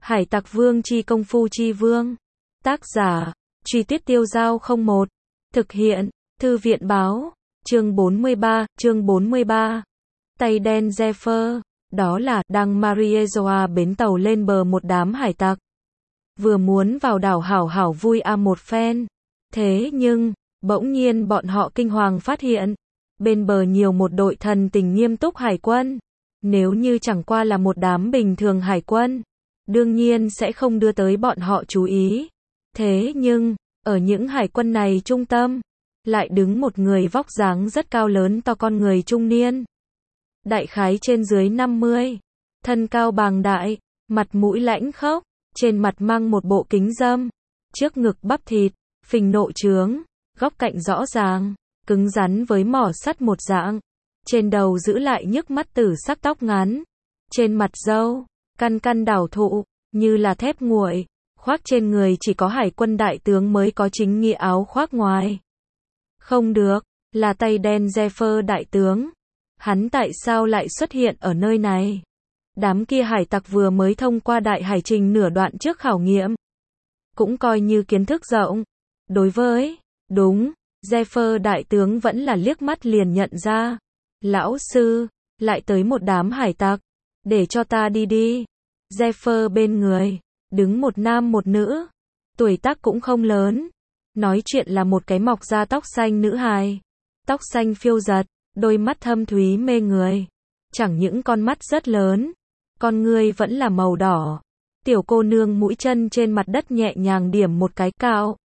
Hải Tặc Vương chi công phu chi vương. Tác giả, Truy Tuyết Tiêu Dao 01. Thực hiện, Thư viện báo. Chương 43. Tay đen Zephyr. Đó là, đăng Mariejoa bến tàu lên bờ một đám hải tặc. Vừa muốn vào đảo hảo hảo vui một phen. Thế nhưng, bỗng nhiên bọn họ kinh hoàng phát hiện. Bên bờ nhiều một đội thần tình nghiêm túc hải quân. Nếu như chẳng qua là một đám bình thường hải quân, đương nhiên sẽ không đưa tới bọn họ chú ý. Thế nhưng, ở những hải quân này trung tâm, lại đứng một người vóc dáng rất cao lớn to con người trung niên. Đại khái trên dưới 50, thân cao bàng đại, mặt mũi lãnh khốc, trên mặt mang một bộ kính râm, trước ngực bắp thịt, phình nộ trướng, góc cạnh rõ ràng, cứng rắn với mỏ sắt một dạng. Trên đầu giữ lại nhức mắt tử sắc tóc ngắn, trên mặt râu, căn căn đảo thụ, như là thép nguội, khoác trên người chỉ có hải quân đại tướng mới có chính nghĩa áo khoác ngoài. Không được, là tay đen Zephyr đại tướng. Hắn tại sao lại xuất hiện ở nơi này? Đám kia hải tặc vừa mới thông qua đại hải trình nửa đoạn trước khảo nghiệm. Cũng coi như kiến thức rộng. Đối với, đúng, Zephyr đại tướng vẫn là liếc mắt liền nhận ra. Lão sư, lại tới một đám hải tặc. Để cho ta đi đi. Zephyr bên người, đứng một nam một nữ. Tuổi tác cũng không lớn. Nói chuyện là một cái mọc da tóc xanh nữ hài. Tóc xanh phiêu giật, đôi mắt thâm thúy mê người. Chẳng những con mắt rất lớn, con ngươi vẫn là màu đỏ. Tiểu cô nương mũi chân trên mặt đất nhẹ nhàng điểm một cái cạo.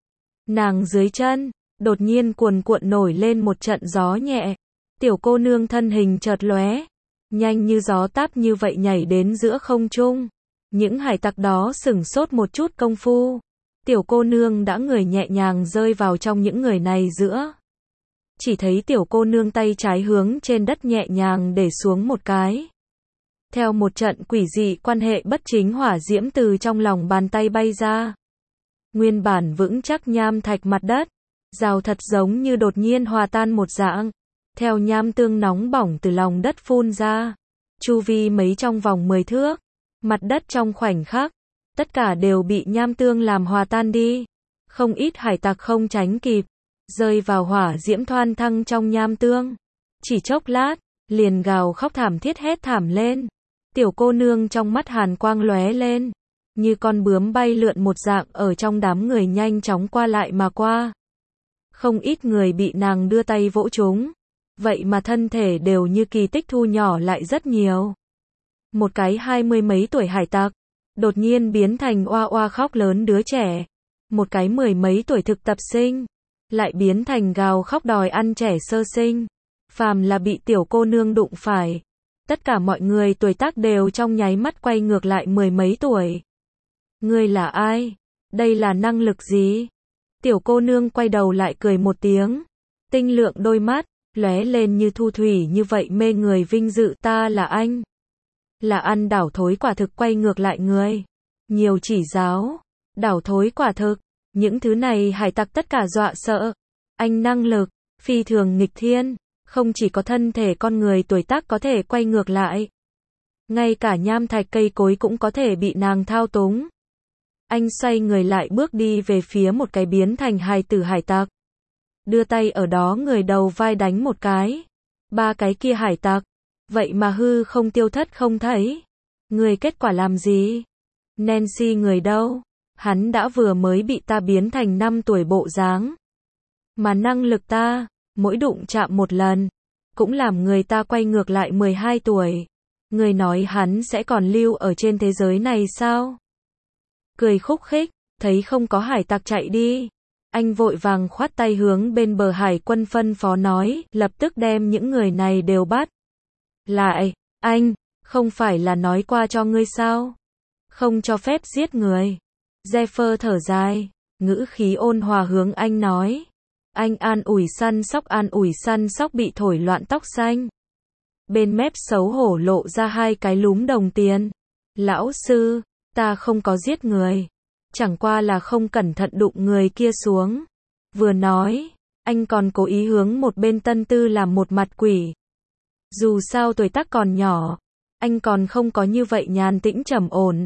Nàng dưới chân, đột nhiên cuồn cuộn nổi lên một trận gió nhẹ. Tiểu cô nương thân hình chợt lóe, nhanh như gió táp như vậy nhảy đến giữa không trung. Những hải tặc đó sửng sốt một chút công phu. Tiểu cô nương đã người nhẹ nhàng rơi vào trong những người này giữa. Chỉ thấy tiểu cô nương tay trái hướng trên đất nhẹ nhàng để xuống một cái. Theo một trận quỷ dị quan hệ bất chính hỏa diễm từ trong lòng bàn tay bay ra. Nguyên bản vững chắc nham thạch mặt đất, rào thật giống như đột nhiên hòa tan một dạng. Theo nham tương nóng bỏng từ lòng đất phun ra. Chu vi mấy trong vòng 10 thước. Mặt đất trong khoảnh khắc. Tất cả đều bị nham tương làm hòa tan đi. Không ít hải tặc không tránh kịp. Rơi vào hỏa diễm thoăn thăng trong nham tương. Chỉ chốc lát, liền gào khóc thảm thiết hét thảm lên. Tiểu cô nương trong mắt hàn quang lóe lên. Như con bướm bay lượn một dạng ở trong đám người nhanh chóng qua lại mà qua. Không ít người bị nàng đưa tay vỗ trúng. Vậy mà thân thể đều như kỳ tích thu nhỏ lại rất nhiều. Một cái 20 mấy tuổi hải tặc, đột nhiên biến thành oa oa khóc lớn đứa trẻ. Một cái 10 mấy tuổi thực tập sinh, lại biến thành gào khóc đòi ăn trẻ sơ sinh. Phàm là bị tiểu cô nương đụng phải. Tất cả mọi người tuổi tác đều trong nháy mắt quay ngược lại 10 mấy tuổi. Ngươi là ai? Đây là năng lực gì? Tiểu cô nương quay đầu lại cười một tiếng. Tinh lượng đôi mắt, lóe lên như thu thủy như vậy mê người vinh dự. Ta là anh. Là ăn đảo thối quả thực quay ngược lại người. Nhiều chỉ giáo. Đảo thối quả thực. Những thứ này hải tặc tất cả dọa sợ. Anh năng lực, phi thường nghịch thiên. Không chỉ có thân thể con người tuổi tác có thể quay ngược lại. Ngay cả nham thạch cây cối cũng có thể bị nàng thao túng. Anh xoay người lại bước đi về phía một cái biến thành hài tử hải tặc. Đưa tay ở đó người đầu vai đánh một cái. Ba cái kia hải tặc. Vậy mà hư không tiêu thất không thấy. Người kết quả làm gì? Nancy người đâu? Hắn đã vừa mới bị ta biến thành 5 tuổi bộ dáng. Mà năng lực ta, mỗi đụng chạm một lần, cũng làm người ta quay ngược lại 12 tuổi. Người nói hắn sẽ còn lưu ở trên thế giới này sao? Cười khúc khích, thấy không có hải tặc chạy đi. Anh vội vàng khoát tay hướng bên bờ hải quân phân phó nói, lập tức đem những người này đều bắt. Lại, anh, không phải là nói qua cho ngươi sao? Không cho phép giết người. Zephyr thở dài, ngữ khí ôn hòa hướng anh nói. Anh an ủi săn sóc bị thổi loạn tóc xanh. Bên mép xấu hổ lộ ra 2 cái lúm đồng tiền. Lão sư, ta không có giết người. Chẳng qua là không cẩn thận đụng người kia xuống. Vừa nói, anh còn cố ý hướng một bên tân tư làm một mặt quỷ. Dù sao tuổi tác còn nhỏ, anh còn không có như vậy nhàn tĩnh trầm ổn.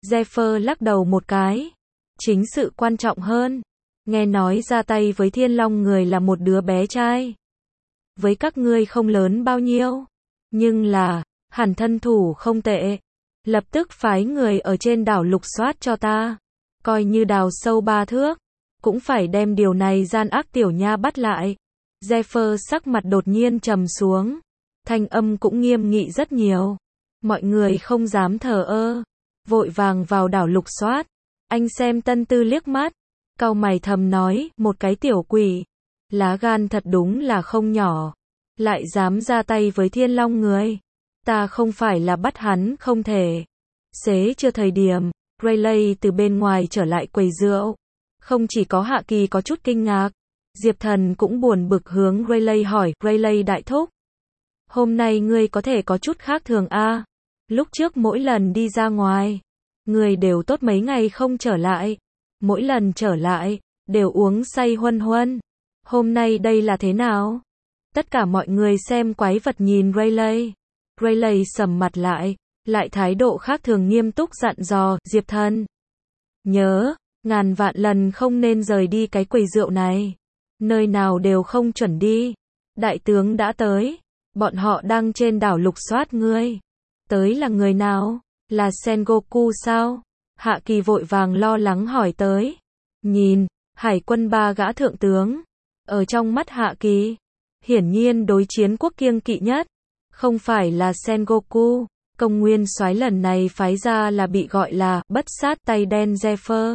Zephyr lắc đầu một cái. Chính sự quan trọng hơn. Nghe nói ra tay với Thiên Long người là một đứa bé trai. Với các ngươi không lớn bao nhiêu. Nhưng là, hẳn thân thủ không tệ. Lập tức phái người ở trên đảo lục soát cho ta. Coi như đào sâu 3 thước. Cũng phải đem điều này gian ác tiểu nha bắt lại. Zephyr sắc mặt đột nhiên trầm xuống. Thanh âm cũng nghiêm nghị rất nhiều. Mọi người không dám thờ ơ. Vội vàng vào đảo lục soát. Anh xem Tân Tư liếc mắt. Cau mày thầm nói, một cái tiểu quỷ. Lá gan thật đúng là không nhỏ. Lại dám ra tay với Thiên Long người. Ta không phải là bắt hắn không thể. Xế chưa thời điểm, Rayleigh từ bên ngoài trở lại quầy rượu. Không chỉ có Hạ Kỳ có chút kinh ngạc. Diệp Thần cũng buồn bực hướng Rayleigh hỏi, Rayleigh đại thúc. Hôm nay ngươi có thể có chút khác thường a? Lúc trước mỗi lần đi ra ngoài, người đều tốt mấy ngày không trở lại. Mỗi lần trở lại, đều uống say huân huân. Hôm nay đây là thế nào? Tất cả mọi người xem quái vật nhìn Rayleigh. Rayleigh sầm mặt lại thái độ khác thường nghiêm túc dặn dò, Diệp Thần. Nhớ, ngàn vạn lần không nên rời đi cái quầy rượu này. Nơi nào đều không chuẩn đi. Đại tướng đã tới. Bọn họ đang trên đảo lục soát ngươi. Tới là người nào? Là Sengoku sao? Hạ Kỳ vội vàng lo lắng hỏi tới. Nhìn, hải quân 3 gã thượng tướng. Ở trong mắt Hạ Kỳ, hiển nhiên đối chiến quốc kiêng kỵ nhất. Không phải là Sengoku. Công nguyên soái lần này phái ra là bị gọi là bất sát tay đen Zephyr.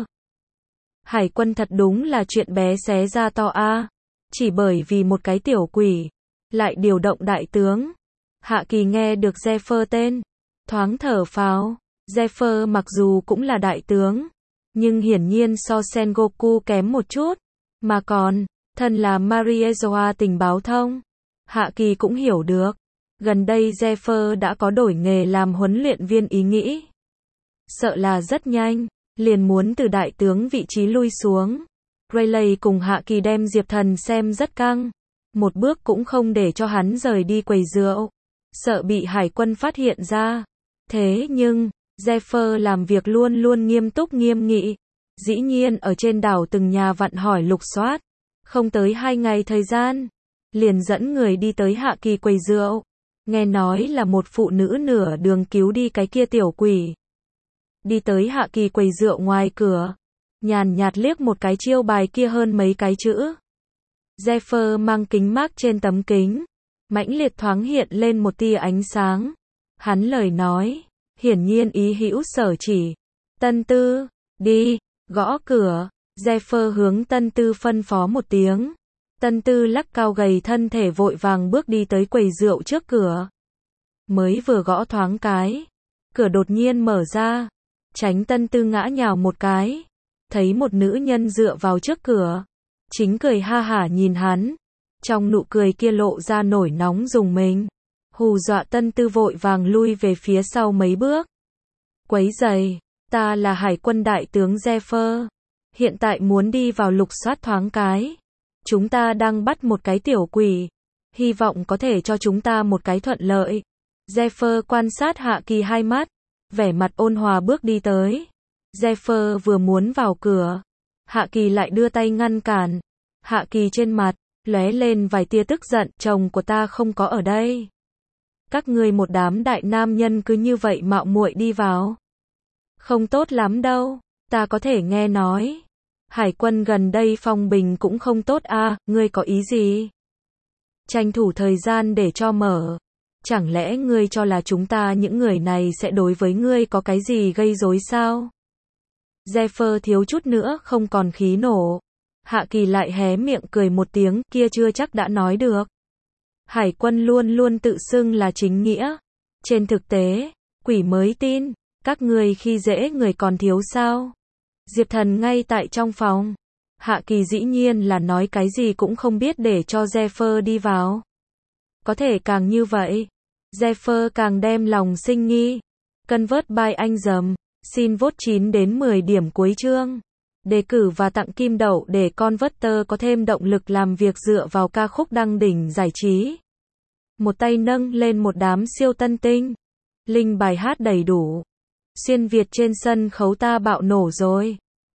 Hải quân thật đúng là chuyện bé xé ra to a. Chỉ bởi vì một cái tiểu quỷ. Lại điều động đại tướng. Hạ Kỳ nghe được Zephyr tên. Thoáng thở phào. Zephyr mặc dù cũng là đại tướng. Nhưng hiển nhiên so Sengoku kém một chút. Mà còn, thân là Mariezoa tình báo thông. Hạ Kỳ cũng hiểu được. Gần đây Zephyr đã có đổi nghề làm huấn luyện viên ý nghĩ. Sợ là rất nhanh. Liền muốn từ đại tướng vị trí lui xuống. Rayleigh cùng Hạ Kỳ đem Diệp Thần xem rất căng. Một bước cũng không để cho hắn rời đi quầy rượu. Sợ bị hải quân phát hiện ra. Thế nhưng, Zephyr làm việc luôn luôn nghiêm túc nghiêm nghị. Dĩ nhiên ở trên đảo từng nhà vặn hỏi lục soát. Không tới 2 ngày thời gian. Liền dẫn người đi tới Hạ Kỳ quầy rượu. Nghe nói là một phụ nữ nửa đường cứu đi cái kia tiểu quỷ. Đi tới Hạ Kỳ quầy rượu ngoài cửa. Nhàn nhạt liếc một cái chiêu bài kia hơn mấy cái chữ. Zephyr mang kính mác trên tấm kính. Mãnh liệt thoáng hiện lên một tia ánh sáng. Hắn lời nói. Hiển nhiên ý hữu sở chỉ. Tân Tư, đi, gõ cửa. Zephyr hướng Tân Tư phân phó một tiếng. Tân Tư lắc cao gầy thân thể vội vàng bước đi tới quầy rượu trước cửa. Mới vừa gõ thoáng cái. Cửa đột nhiên mở ra. Tránh Tân Tư ngã nhào một cái. Thấy một nữ nhân dựa vào trước cửa. Chính cười ha hả nhìn hắn. Trong nụ cười kia lộ ra nổi nóng rùng mình. Hù dọa Tân Tư vội vàng lui về phía sau mấy bước. Quấy giày, ta là hải quân đại tướng Zephyr. Hiện tại muốn đi vào lục soát thoáng cái. Chúng ta đang bắt một cái tiểu quỷ. Hy vọng có thể cho chúng ta một cái thuận lợi. Zephyr quan sát Hạ Kỳ hai mắt. Vẻ mặt ôn hòa bước đi tới. Zephyr vừa muốn vào cửa. Hạ Kỳ lại đưa tay ngăn cản. Hạ Kỳ trên mặt lóe lên vài tia tức giận, chồng của ta không có ở đây. Các ngươi một đám đại nam nhân cứ như vậy mạo muội đi vào. Không tốt lắm đâu, ta có thể nghe nói. Hải quân gần đây phong bình cũng không tốt a, ngươi có ý gì? Tranh thủ thời gian để cho mở. Chẳng lẽ ngươi cho là chúng ta những người này sẽ đối với ngươi có cái gì gây rối sao? Zephyr thiếu chút nữa không còn khí nổ. Hạ Kỳ lại hé miệng cười một tiếng, kia chưa chắc đã nói được. Hải quân luôn luôn tự xưng là chính nghĩa. Trên thực tế, quỷ mới tin, các ngươi khi dễ người còn thiếu sao? Diệp Thần ngay tại trong phòng. Hạ Kỳ dĩ nhiên là nói cái gì cũng không biết để cho Zephyr đi vào. Có thể càng như vậy, Zephyr càng đem lòng sinh nghi. Convert by anh dầm, xin vote 9 đến 10 điểm cuối chương. Đề cử và tặng kim đậu để Converter có thêm động lực làm việc dựa vào ca khúc đăng đỉnh giải trí. Một tay nâng lên một đám siêu tân tinh. Link bài hát đầy đủ. Xuyên Việt trên sân khấu ta bạo nổ rồi.